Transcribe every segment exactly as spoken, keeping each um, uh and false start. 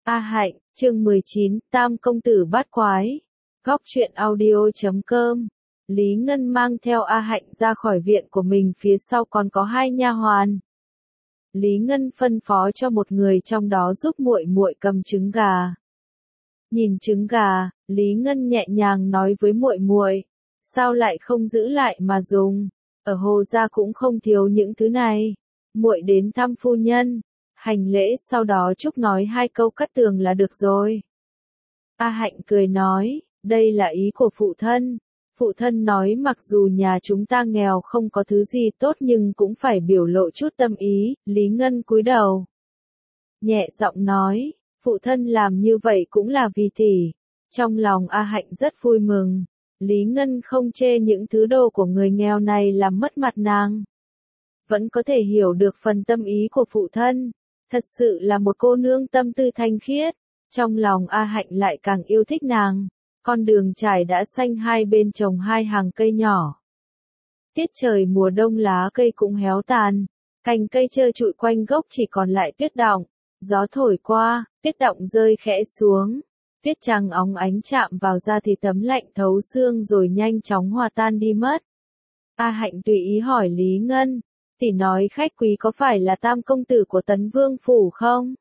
A Hạnh, chương mười chín, Tam công tử bát quái. Góc truyện audio chấm com. Lý Ngân mang theo A Hạnh ra khỏi viện của mình, phía sau còn có hai nha hoàn. Lý Ngân phân phó cho một người trong đó giúp muội muội cầm trứng gà. Nhìn trứng gà, Lý Ngân nhẹ nhàng nói với muội muội, sao lại không giữ lại mà dùng? Ở Hồ gia cũng không thiếu những thứ này. Muội đến thăm phu nhân, hành lễ sau đó chúc nói hai câu cắt tường là được rồi. A Hạnh cười nói, đây là ý của phụ thân. Phụ thân nói mặc dù nhà chúng ta nghèo không có thứ gì tốt nhưng cũng phải biểu lộ chút tâm ý. Lý Ngân cúi đầu, nhẹ giọng nói, phụ thân làm như vậy cũng là vì tỷ. Trong lòng A Hạnh rất vui mừng. Lý Ngân không chê những thứ đồ của người nghèo này làm mất mặt nàng. Vẫn có thể hiểu được phần tâm ý của phụ thân. Thật sự là một cô nương tâm tư thanh khiết. Trong lòng A Hạnh lại càng yêu thích nàng. Con đường trải đã xanh, hai bên trồng hai hàng cây nhỏ. Tiết trời mùa đông lá cây cũng héo tàn. Cành cây trơ trụi quanh gốc chỉ còn lại tuyết đọng. Gió thổi qua, tuyết đọng rơi khẽ xuống. Tuyết trắng óng ánh chạm vào da thì tấm lạnh thấu xương rồi nhanh chóng hòa tan đi mất. A Hạnh tùy ý hỏi Lý Ngân, tỷ nói khách quý có phải là tam công tử của Tấn Vương phủ không?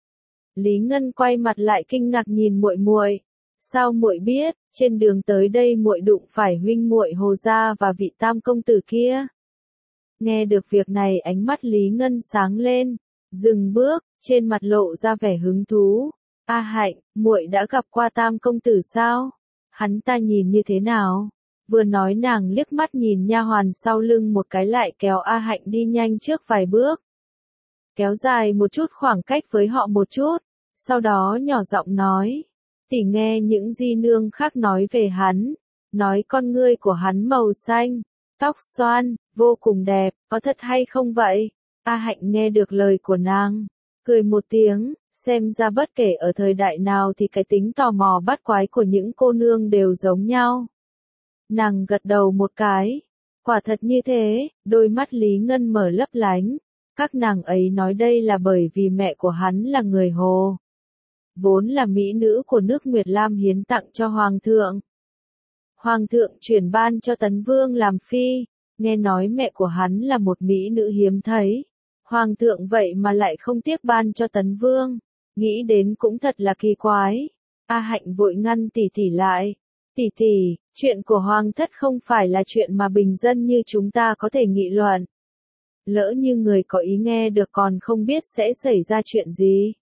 Lý Ngân quay mặt lại kinh ngạc nhìn muội muội, sao muội biết? Trên đường tới đây muội đụng phải huynh muội Hồ gia và vị tam công tử kia. Nghe được việc này ánh mắt Lý Ngân sáng lên, dừng bước, trên mặt lộ ra vẻ hứng thú. A Hạnh, muội đã gặp qua tam công tử sao? Hắn ta nhìn như thế nào? Vừa nói nàng liếc mắt nhìn nha hoàn sau lưng một cái lại kéo A Hạnh đi nhanh trước vài bước. Kéo dài một chút khoảng cách với họ một chút, sau đó nhỏ giọng nói, tỷ nghe những di nương khác nói về hắn, nói con ngươi của hắn màu xanh, tóc xoăn, vô cùng đẹp, có thật hay không vậy? A Hạnh nghe được lời của nàng, cười một tiếng. Xem ra bất kể ở thời đại nào thì cái tính tò mò bắt quái của những cô nương đều giống nhau. Nàng gật đầu một cái. Quả thật như thế, đôi mắt Lý Ngân mở lấp lánh. Các nàng ấy nói đây là bởi vì mẹ của hắn là người Hồ. Vốn là mỹ nữ của nước Nguyệt Lam hiến tặng cho Hoàng thượng. Hoàng thượng chuyển ban cho Tấn Vương làm phi. Nghe nói mẹ của hắn là một mỹ nữ hiếm thấy. Hoàng thượng vậy mà lại không tiếc ban cho Tấn Vương. Nghĩ đến cũng thật là kỳ quái. A Hạnh vội ngăn tỷ tỷ lại. Tỷ tỷ, chuyện của Hoàng thất không phải là chuyện mà bình dân như chúng ta có thể nghị luận. Lỡ như người có ý nghe được còn không biết sẽ xảy ra chuyện gì.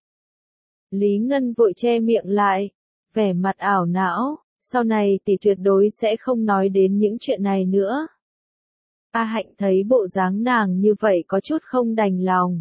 Lý Ngân vội che miệng lại, vẻ mặt ảo não, sau này tỷ tuyệt đối sẽ không nói đến những chuyện này nữa. A Hạnh thấy bộ dáng nàng như vậy có chút không đành lòng.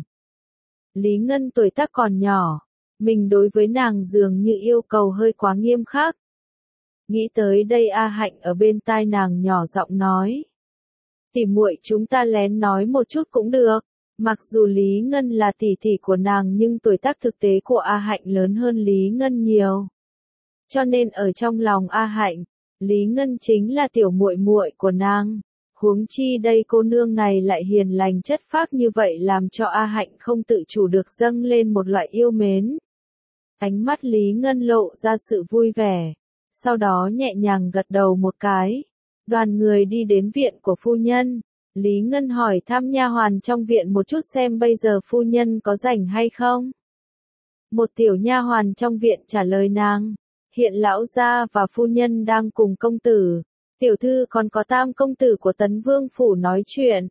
Lý Ngân tuổi tác còn nhỏ, mình đối với nàng dường như yêu cầu hơi quá nghiêm khắc. Nghĩ tới đây A Hạnh ở bên tai nàng nhỏ giọng nói. Tỷ muội chúng ta lén nói một chút cũng được. Mặc dù Lý Ngân là tỷ tỷ của nàng nhưng tuổi tác thực tế của A Hạnh lớn hơn Lý Ngân nhiều. Cho nên ở trong lòng A Hạnh, Lý Ngân chính là tiểu muội muội của nàng. Huống chi đây cô nương này lại hiền lành chất phác như vậy làm cho A Hạnh không tự chủ được dâng lên một loại yêu mến. Ánh mắt Lý Ngân lộ ra sự vui vẻ, sau đó nhẹ nhàng gật đầu một cái. Đoàn người đi đến viện của phu nhân. Lý Ngân hỏi thăm nha hoàn trong viện một chút xem bây giờ phu nhân có rảnh hay không. Một tiểu nha hoàn trong viện trả lời nàng, hiện lão gia và phu nhân đang cùng công tử. Tiểu thư còn có tam công tử của Tấn Vương phủ nói chuyện.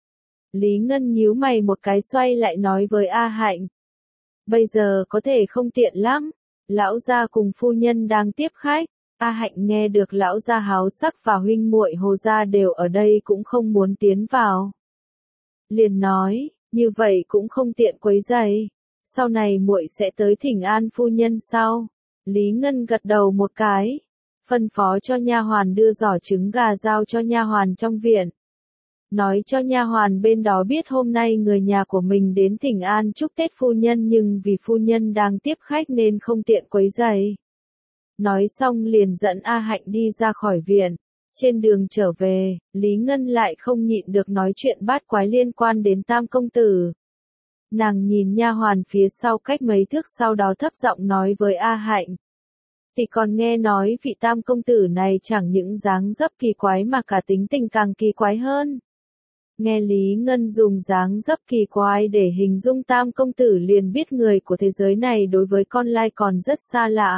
Lý Ngân nhíu mày một cái xoay lại nói với A Hạnh. Bây giờ có thể không tiện lắm. Lão gia cùng phu nhân đang tiếp khách. A Hạnh nghe được lão gia háo sắc và huynh muội Hồ gia đều ở đây cũng không muốn tiến vào. Liền nói, như vậy cũng không tiện quấy rầy. Sau này muội sẽ tới thỉnh an phu nhân sau. Lý Ngân gật đầu một cái. Phân phó cho nha hoàn đưa giỏ trứng gà giao cho nha hoàn trong viện. Nói cho nha hoàn bên đó biết hôm nay người nhà của mình đến thỉnh an chúc Tết phu nhân nhưng vì phu nhân đang tiếp khách nên không tiện quấy rầy. Nói xong liền dẫn A Hạnh đi ra khỏi viện. Trên đường trở về, Lý Ngân lại không nhịn được nói chuyện bát quái liên quan đến tam công tử. Nàng nhìn nha hoàn phía sau cách mấy thước, sau đó thấp giọng nói với A Hạnh. Thì còn nghe nói vị tam công tử này chẳng những dáng dấp kỳ quái mà cả tính tình càng kỳ quái hơn. Nghe Lý Ngân dùng dáng dấp kỳ quái để hình dung tam công tử liền biết người của thế giới này đối với con lai còn rất xa lạ.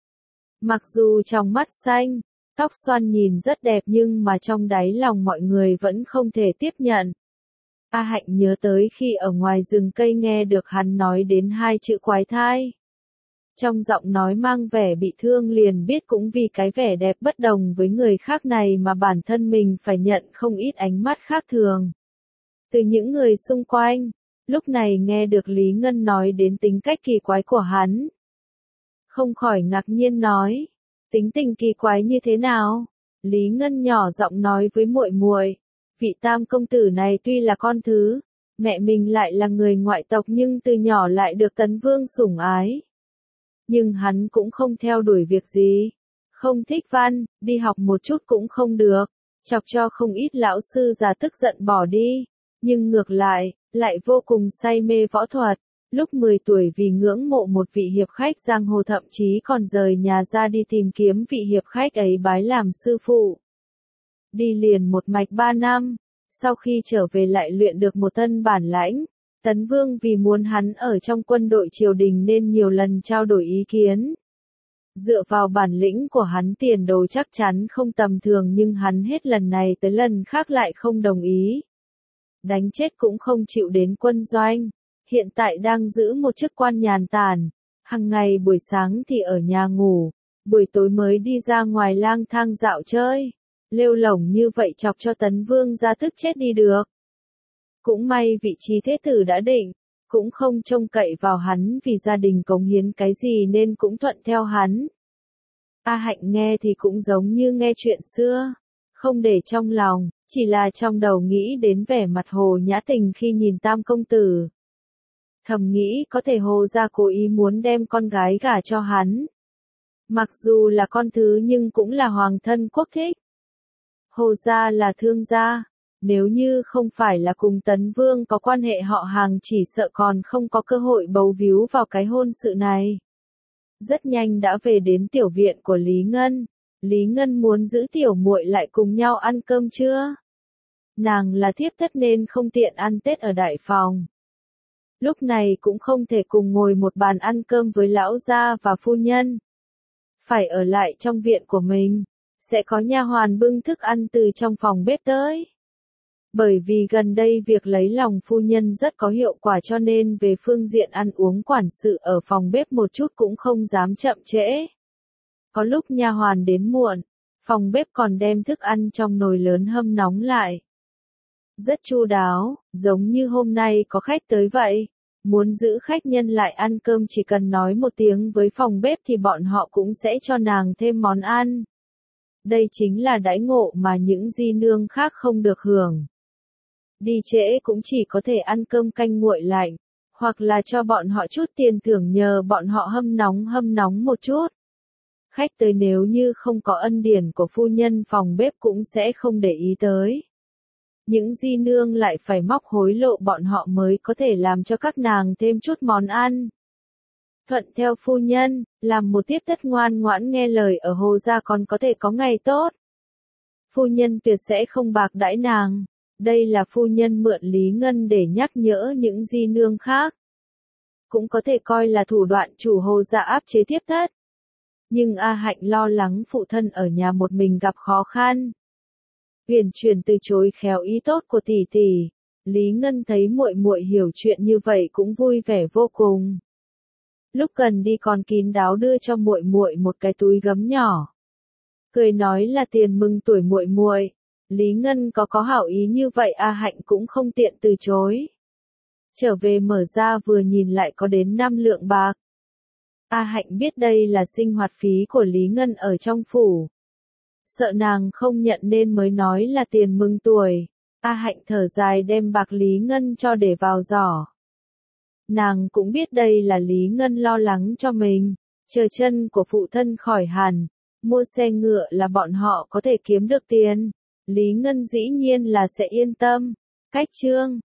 Mặc dù trong mắt xanh, tóc xoăn nhìn rất đẹp nhưng mà trong đáy lòng mọi người vẫn không thể tiếp nhận. A Hạnh nhớ tới khi ở ngoài rừng cây nghe được hắn nói đến hai chữ quái thai. Trong giọng nói mang vẻ bị thương liền biết cũng vì cái vẻ đẹp bất đồng với người khác này mà bản thân mình phải nhận không ít ánh mắt khác thường. Từ những người xung quanh, lúc này nghe được Lý Ngân nói đến tính cách kỳ quái của hắn. Không khỏi ngạc nhiên nói, tính tình kỳ quái như thế nào? Lý Ngân nhỏ giọng nói với muội muội, vị tam công tử này tuy là con thứ, mẹ mình lại là người ngoại tộc nhưng từ nhỏ lại được Tấn Vương sủng ái. Nhưng hắn cũng không theo đuổi việc gì, không thích văn, đi học một chút cũng không được, chọc cho không ít lão sư già tức giận bỏ đi, nhưng ngược lại, lại vô cùng say mê võ thuật. Lúc mười tuổi vì ngưỡng mộ một vị hiệp khách giang hồ thậm chí còn rời nhà ra đi tìm kiếm vị hiệp khách ấy bái làm sư phụ. Đi liền một mạch ba năm, sau khi trở về lại luyện được một thân bản lãnh. Tấn Vương vì muốn hắn ở trong quân đội triều đình nên nhiều lần trao đổi ý kiến. Dựa vào bản lĩnh của hắn tiền đồ chắc chắn không tầm thường nhưng hắn hết lần này tới lần khác lại không đồng ý. Đánh chết cũng không chịu đến quân doanh. Hiện tại đang giữ một chức quan nhàn tản. Hằng ngày buổi sáng thì ở nhà ngủ, buổi tối mới đi ra ngoài lang thang dạo chơi. Lêu lổng như vậy chọc cho Tấn Vương ra tức chết đi được. Cũng may vị trí thế tử đã định, cũng không trông cậy vào hắn vì gia đình cống hiến cái gì nên cũng thuận theo hắn. A Hạnh nghe thì cũng giống như nghe chuyện xưa, không để trong lòng, chỉ là trong đầu nghĩ đến vẻ mặt Hồ Nhã Tình khi nhìn tam công tử. Thầm nghĩ có thể Hồ gia cố ý muốn đem con gái gả cho hắn. Mặc dù là con thứ nhưng cũng là hoàng thân quốc thích. Hồ gia là thương gia. Nếu như không phải là cùng Tấn Vương có quan hệ họ hàng chỉ sợ còn không có cơ hội bấu víu vào cái hôn sự này. Rất nhanh đã về đến tiểu viện của Lý Ngân. Lý Ngân muốn giữ tiểu muội lại cùng nhau ăn cơm trưa. Nàng là thiếp thất nên không tiện ăn Tết ở đại phòng. Lúc này cũng không thể cùng ngồi một bàn ăn cơm với lão gia và phu nhân. Phải ở lại trong viện của mình. Sẽ có nha hoàn bưng thức ăn từ trong phòng bếp tới. Bởi vì gần đây việc lấy lòng phu nhân rất có hiệu quả cho nên về phương diện ăn uống quản sự ở phòng bếp một chút cũng không dám chậm trễ. Có lúc nha hoàn đến muộn, phòng bếp còn đem thức ăn trong nồi lớn hâm nóng lại. Rất chu đáo, giống như hôm nay có khách tới vậy. Muốn giữ khách nhân lại ăn cơm chỉ cần nói một tiếng với phòng bếp thì bọn họ cũng sẽ cho nàng thêm món ăn. Đây chính là đãi ngộ mà những di nương khác không được hưởng. Đi trễ cũng chỉ có thể ăn cơm canh nguội lạnh, hoặc là cho bọn họ chút tiền thưởng nhờ bọn họ hâm nóng hâm nóng một chút. Khách tới nếu như không có ân điển của phu nhân phòng bếp cũng sẽ không để ý tới. Những di nương lại phải móc hối lộ bọn họ mới có thể làm cho các nàng thêm chút món ăn. Thuận theo phu nhân, làm một tiếp thất ngoan ngoãn nghe lời ở Hồ gia còn có thể có ngày tốt. Phu nhân tuyệt sẽ không bạc đãi nàng. Đây là phu nhân mượn Lý Ngân để nhắc nhở những di nương khác. Cũng có thể coi là thủ đoạn chủ Hồ gia áp chế tiếp thất. Nhưng A Hạnh lo lắng phụ thân ở nhà một mình gặp khó khăn. Huyền chuyển từ chối khéo ý tốt của tỷ tỷ. Lý Ngân thấy muội muội hiểu chuyện như vậy cũng vui vẻ vô cùng. Lúc cần đi còn kín đáo đưa cho muội muội một cái túi gấm nhỏ. Cười nói là tiền mừng tuổi muội muội. Lý Ngân có có hảo ý như vậy A Hạnh cũng không tiện từ chối. Trở về mở ra vừa nhìn lại có đến năm lượng bạc. A Hạnh biết đây là sinh hoạt phí của Lý Ngân ở trong phủ. Sợ nàng không nhận nên mới nói là tiền mừng tuổi. A Hạnh thở dài đem bạc Lý Ngân cho để vào giỏ. Nàng cũng biết đây là Lý Ngân lo lắng cho mình. Chờ chân của phụ thân khỏi hẳn. Mua xe ngựa là bọn họ có thể kiếm được tiền. Lý Ngân dĩ nhiên là sẽ yên tâm. Cách chương